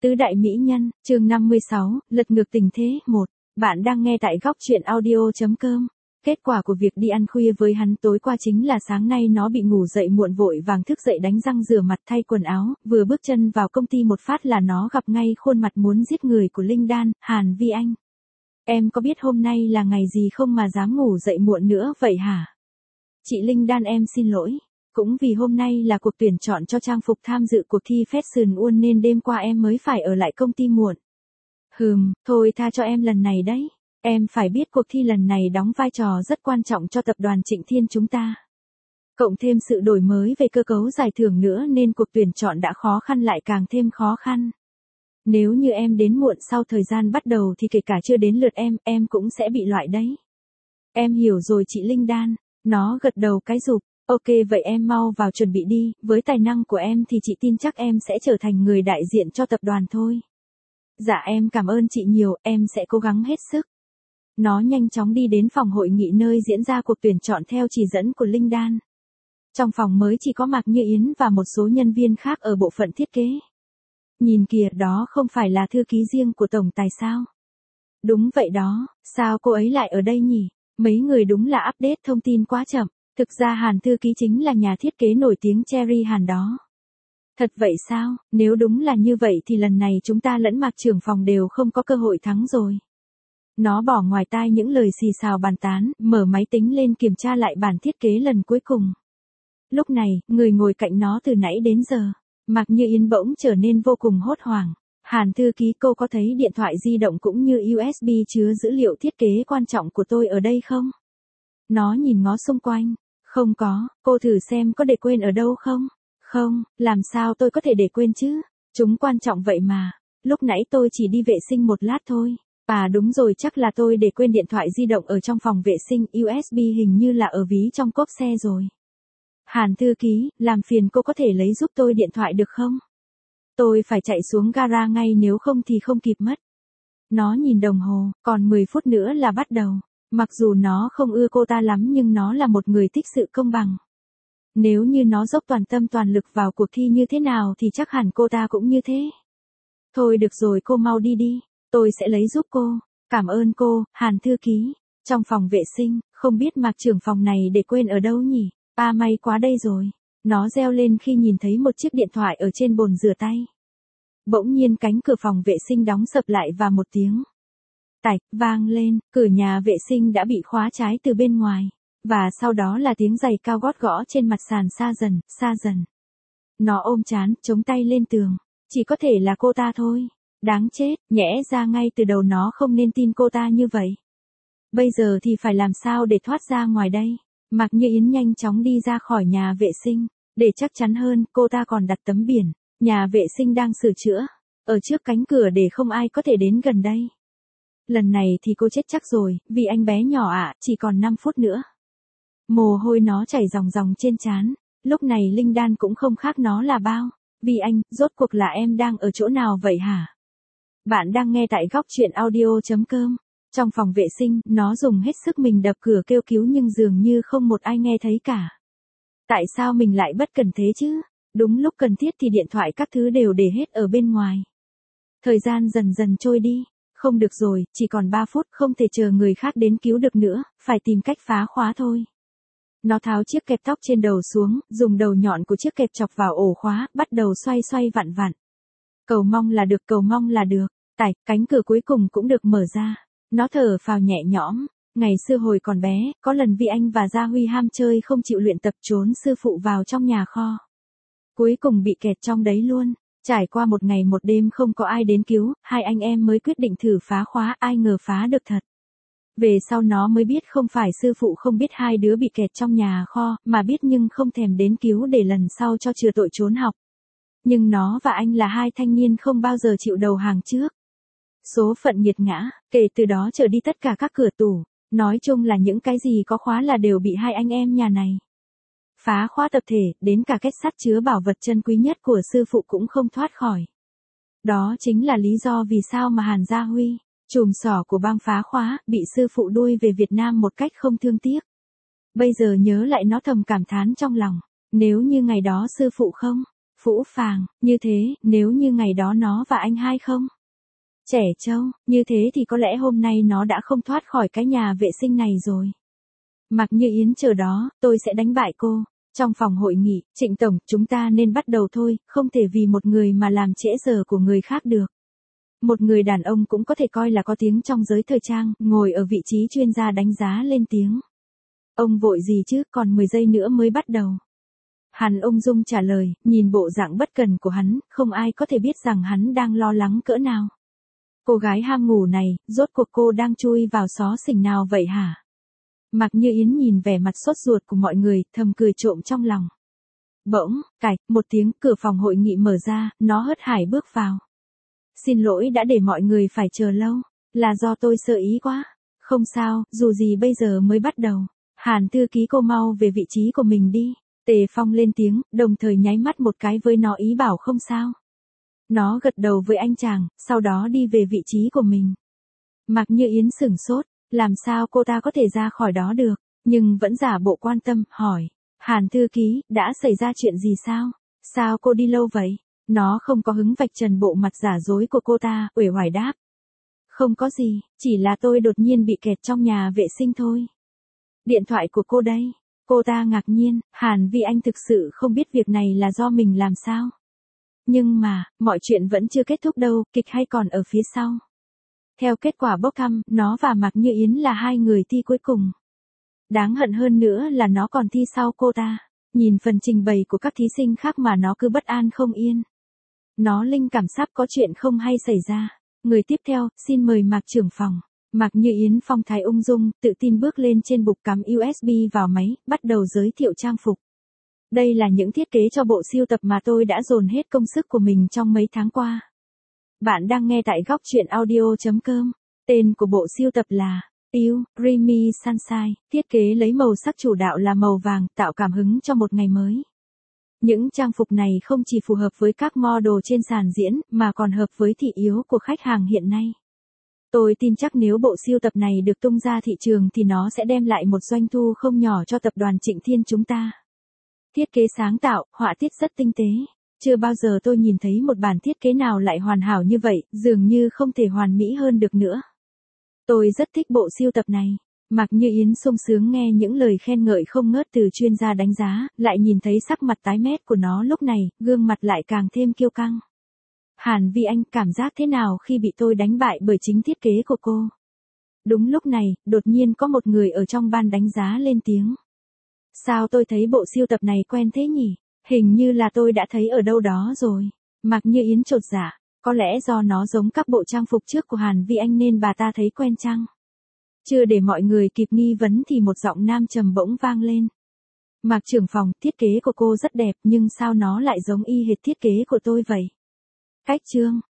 Tứ đại mỹ nhân, chương 56, lật ngược tình thế, 1. Bạn đang nghe tại góc truyện audio.com. Kết quả của việc đi ăn khuya với hắn tối qua chính là sáng nay nó bị ngủ dậy muộn vội vàng thức dậy đánh răng rửa mặt thay quần áo, vừa bước chân vào công ty một phát là nó gặp ngay khuôn mặt muốn giết người của Linh Đan, Hàn Vi Anh. Em có biết hôm nay là ngày gì không mà dám ngủ dậy muộn nữa vậy hả? Chị Linh Đan em xin lỗi. Cũng vì hôm nay là cuộc tuyển chọn cho trang phục tham dự cuộc thi Fashion World nên đêm qua em mới phải ở lại công ty muộn. Thôi tha cho em lần này đấy. Em phải biết cuộc thi lần này đóng vai trò rất quan trọng cho tập đoàn Trịnh Thiên chúng ta. Cộng thêm sự đổi mới về cơ cấu giải thưởng nữa nên cuộc tuyển chọn đã khó khăn lại càng thêm khó khăn. Nếu như em đến muộn sau thời gian bắt đầu thì kể cả chưa đến lượt em cũng sẽ bị loại đấy. Em hiểu rồi chị Linh Đan. Nó gật đầu cái rụp. Ok vậy em mau vào chuẩn bị đi, với tài năng của em thì chị tin chắc em sẽ trở thành người đại diện cho tập đoàn thôi. Dạ em cảm ơn chị nhiều, em sẽ cố gắng hết sức. Nó nhanh chóng đi đến phòng hội nghị nơi diễn ra cuộc tuyển chọn theo chỉ dẫn của Linh Đan. Trong phòng mới chỉ có Mạc Như Yến và một số nhân viên khác ở bộ phận thiết kế. Nhìn kìa, đó không phải là thư ký riêng của tổng tài sao? Đúng vậy đó, sao cô ấy lại ở đây nhỉ? Mấy người đúng là update thông tin quá chậm. Thực ra Hàn thư ký chính là nhà thiết kế nổi tiếng Cherry Hàn đó. Thật vậy sao? Nếu đúng là như vậy thì lần này chúng ta lẫn Mạc trưởng phòng đều không có cơ hội thắng rồi. Nó bỏ ngoài tai những lời xì xào bàn tán, mở máy tính lên kiểm tra lại bản thiết kế lần cuối cùng. Lúc này, người ngồi cạnh nó từ nãy đến giờ, Mạc Như Yến bỗng trở nên vô cùng hốt hoảng. Hàn thư ký, cô có thấy điện thoại di động cũng như USB chứa dữ liệu thiết kế quan trọng của tôi ở đây không? Nó nhìn ngó xung quanh. Không có, cô thử xem có để quên ở đâu không? Không, làm sao tôi có thể để quên chứ? Chúng quan trọng vậy mà. Lúc nãy tôi chỉ đi vệ sinh một lát thôi. À đúng rồi, chắc là tôi để quên điện thoại di động ở trong phòng vệ sinh, USB hình như là ở ví trong cốp xe rồi. Hàn thư ký, làm phiền cô có thể lấy giúp tôi điện thoại được không? Tôi phải chạy xuống gara ngay nếu không thì không kịp mất. Nó nhìn đồng hồ, còn 10 phút nữa là bắt đầu. Mặc dù nó không ưa cô ta lắm nhưng nó là một người thích sự công bằng. Nếu như nó dốc toàn tâm toàn lực vào cuộc thi như thế nào thì chắc hẳn cô ta cũng như thế. Thôi được rồi, cô mau đi đi, tôi sẽ lấy giúp cô. Cảm ơn cô, Hàn thư ký. Trong phòng vệ sinh, không biết Mạc trưởng phòng này để quên ở đâu nhỉ? À may quá đây rồi. Nó reo lên khi nhìn thấy một chiếc điện thoại ở trên bồn rửa tay. Bỗng nhiên cánh cửa phòng vệ sinh đóng sập lại và một tiếng tạch vang lên, cửa nhà vệ sinh đã bị khóa trái từ bên ngoài, và sau đó là tiếng giày cao gót gõ trên mặt sàn xa dần. Nó ôm trán, chống tay lên tường, chỉ có thể là cô ta thôi. Đáng chết, nhẽ ra ngay từ đầu nó không nên tin cô ta như vậy. Bây giờ thì phải làm sao để thoát ra ngoài đây? Mạc Như Yến nhanh chóng đi ra khỏi nhà vệ sinh, để chắc chắn hơn, cô ta còn đặt tấm biển, nhà vệ sinh đang sửa chữa, ở trước cánh cửa để không ai có thể đến gần đây. Lần này thì cô chết chắc rồi, vì anh bé nhỏ ạ, chỉ còn 5 phút nữa. Mồ hôi nó chảy ròng ròng trên trán. Lúc này Linh Đan cũng không khác nó là bao. Vì anh, rốt cuộc là em đang ở chỗ nào vậy hả? Bạn đang nghe tại góc truyện audio.com. Trong phòng vệ sinh, nó dùng hết sức mình đập cửa kêu cứu nhưng dường như không một ai nghe thấy cả. Tại sao mình lại bất cẩn thế chứ? Đúng lúc cần thiết thì điện thoại các thứ đều để hết ở bên ngoài. Thời gian dần dần trôi đi. Không được rồi, chỉ còn 3 phút, không thể chờ người khác đến cứu được nữa, phải tìm cách phá khóa thôi. Nó tháo chiếc kẹp tóc trên đầu xuống, dùng đầu nhọn của chiếc kẹp chọc vào ổ khóa, bắt đầu xoay vặn. Cầu mong là được. Tạch, cánh cửa cuối cùng cũng được mở ra. Nó thở phào nhẹ nhõm. Ngày xưa hồi còn bé, có lần Vi Anh và Gia Huy ham chơi không chịu luyện tập trốn sư phụ vào trong nhà kho. Cuối cùng bị kẹt trong đấy luôn. Trải qua một ngày một đêm không có ai đến cứu, hai anh em mới quyết định thử phá khóa, ai ngờ phá được thật. Về sau nó mới biết không phải sư phụ không biết hai đứa bị kẹt trong nhà kho, mà biết nhưng không thèm đến cứu để lần sau cho chừa tội trốn học. Nhưng nó và anh là hai thanh niên không bao giờ chịu đầu hàng trước. Số phận nghiệt ngã, kể từ đó trở đi tất cả các cửa tủ, nói chung là những cái gì có khóa là đều bị hai anh em nhà này phá khóa tập thể, đến cả kết sắt chứa bảo vật chân quý nhất của sư phụ cũng không thoát khỏi. Đó chính là lý do vì sao mà Hàn Gia Huy, chùm xỏ của bang phá khóa, bị sư phụ đuôi về Việt Nam một cách không thương tiếc. Bây giờ nhớ lại nó thầm cảm thán trong lòng, nếu như ngày đó sư phụ không Phũ phàng, như thế, nếu như ngày đó nó và anh hai không? Trẻ trâu, như thế thì có lẽ hôm nay nó đã không thoát khỏi cái nhà vệ sinh này rồi. Mạc Như Yến chờ đó, tôi sẽ đánh bại cô. Trong phòng hội nghị, Trịnh Tổng, chúng ta nên bắt đầu thôi, không thể vì một người mà làm trễ giờ của người khác được. Một người đàn ông cũng có thể coi là có tiếng trong giới thời trang, ngồi ở vị trí chuyên gia đánh giá lên tiếng. Ông vội gì chứ, còn 10 giây nữa mới bắt đầu. Hắn ung dung trả lời, nhìn bộ dạng bất cần của hắn, không ai có thể biết rằng hắn đang lo lắng cỡ nào. Cô gái ham ngủ này, rốt cuộc cô đang chui vào xó xỉnh nào vậy hả? Mạc Như Yến nhìn vẻ mặt sốt ruột của mọi người, thầm cười trộm trong lòng. Bỗng, cạch, một tiếng, cửa phòng hội nghị mở ra, nó hớt hải bước vào. Xin lỗi đã để mọi người phải chờ lâu, là do tôi sơ ý quá. Không sao, dù gì bây giờ mới bắt đầu. Hàn thư ký, cô mau về vị trí của mình đi. Tề Phong lên tiếng, đồng thời nháy mắt một cái với nó ý bảo không sao. Nó gật đầu với anh chàng, sau đó đi về vị trí của mình. Mạc Như Yến sửng sốt, làm sao cô ta có thể ra khỏi đó được, nhưng vẫn giả bộ quan tâm, hỏi. Hàn thư ký, đã xảy ra chuyện gì sao? Sao cô đi lâu vậy? Nó không có hứng vạch trần bộ mặt giả dối của cô ta, uể oải đáp. Không có gì, chỉ là tôi đột nhiên bị kẹt trong nhà vệ sinh thôi. Điện thoại của cô đây. Cô ta ngạc nhiên, Hàn Vi Anh thực sự không biết việc này là do mình làm sao. Nhưng mà, mọi chuyện vẫn chưa kết thúc đâu, kịch hay còn ở phía sau. Theo kết quả bốc thăm, nó và Mạc Như Yến là hai người thi cuối cùng. Đáng hận hơn nữa là nó còn thi sau cô ta. Nhìn phần trình bày của các thí sinh khác mà nó cứ bất an không yên. Nó linh cảm sắp có chuyện không hay xảy ra. Người tiếp theo, xin mời Mạc trưởng phòng. Mạc Như Yến phong thái ung dung, tự tin bước lên trên bục cắm USB vào máy, bắt đầu giới thiệu trang phục. Đây là những thiết kế cho bộ sưu tập mà tôi đã dồn hết công sức của mình trong mấy tháng qua. Bạn đang nghe tại góc truyện audio.com. Tên của bộ sưu tập là You, Dreamy Sunshine, thiết kế lấy màu sắc chủ đạo là màu vàng, tạo cảm hứng cho một ngày mới. Những trang phục này không chỉ phù hợp với các model trên sàn diễn, mà còn hợp với thị yếu của khách hàng hiện nay. Tôi tin chắc nếu bộ sưu tập này được tung ra thị trường thì nó sẽ đem lại một doanh thu không nhỏ cho tập đoàn Trịnh Thiên chúng ta. Thiết kế sáng tạo, họa tiết rất tinh tế. Chưa bao giờ tôi nhìn thấy một bản thiết kế nào lại hoàn hảo như vậy, dường như không thể hoàn mỹ hơn được nữa. Tôi rất thích bộ sưu tập này. Mạc Như Yến sung sướng nghe những lời khen ngợi không ngớt từ chuyên gia đánh giá, lại nhìn thấy sắc mặt tái mét của nó lúc này, gương mặt lại càng thêm kiêu căng. Hàn Vi Anh, cảm giác thế nào khi bị tôi đánh bại bởi chính thiết kế của cô? Đúng lúc này, đột nhiên có một người ở trong ban đánh giá lên tiếng. Sao tôi thấy bộ sưu tập này quen thế nhỉ? Hình như là tôi đã thấy ở đâu đó rồi. Mạc Như Yến chột dạ, có lẽ do nó giống các bộ trang phục trước của Hàn Vi Anh nên bà ta thấy quen chăng? Chưa để mọi người kịp nghi vấn thì một giọng nam trầm bỗng vang lên. Mạc trưởng phòng, thiết kế của cô rất đẹp nhưng sao nó lại giống y hệt thiết kế của tôi vậy? Cách chương.